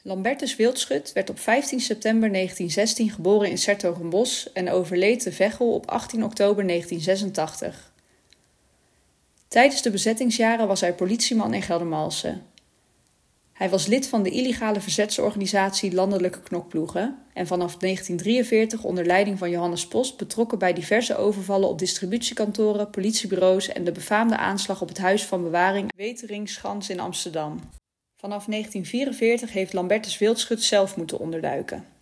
Lambertus Wildschut werd op 15 september 1916 geboren in 's-Hertogenbosch en overleed te Veghel op 18 oktober 1986. Tijdens de bezettingsjaren was hij politieman in Geldermalsen. Hij was lid van de illegale verzetsorganisatie Landelijke Knokploegen en vanaf 1943 onder leiding van Johannes Post betrokken bij diverse overvallen op distributiekantoren, politiebureaus en de befaamde aanslag op het Huis van Bewaring Weteringschans in Amsterdam. Vanaf 1944 heeft Lambertus Wildschut zelf moeten onderduiken.